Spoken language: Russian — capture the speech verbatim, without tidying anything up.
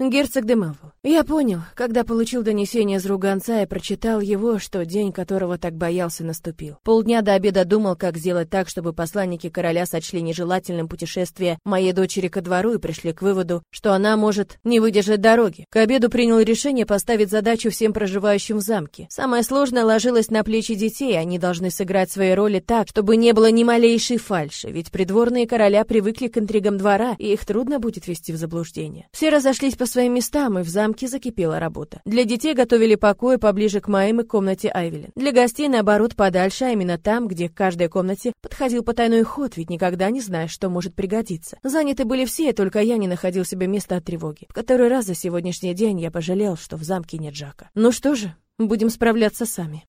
Герцог де Мелвилл. Я понял, когда получил донесение из рук гонца и прочитал его, что день, которого так боялся, наступил. Полдня до обеда думал, как сделать так, чтобы посланники короля сочли нежелательным путешествие моей дочери ко двору и пришли к выводу, что она может не выдержать дороги. К обеду принял решение поставить задачу всем проживающим в замке. Самое сложное ложилось на плечи детей, они должны сыграть свои роли так, чтобы не было ни малейшей фальши, ведь придворные короля привыкли к интригам двора, и их трудно будет ввести в заблуждение. Все разошлись по своим местам, и в замке закипела работа. Для детей готовили покои поближе к моим и комнате Айвелин. Для гостей, наоборот, подальше, а именно там, где к каждой комнате подходил потайной ход, ведь никогда не знаешь, что может пригодиться. Заняты были все, только я не находил себе места от тревоги. В который раз за сегодняшний день я пожалел, что в замке нет Жака. Ну что же, будем справляться сами.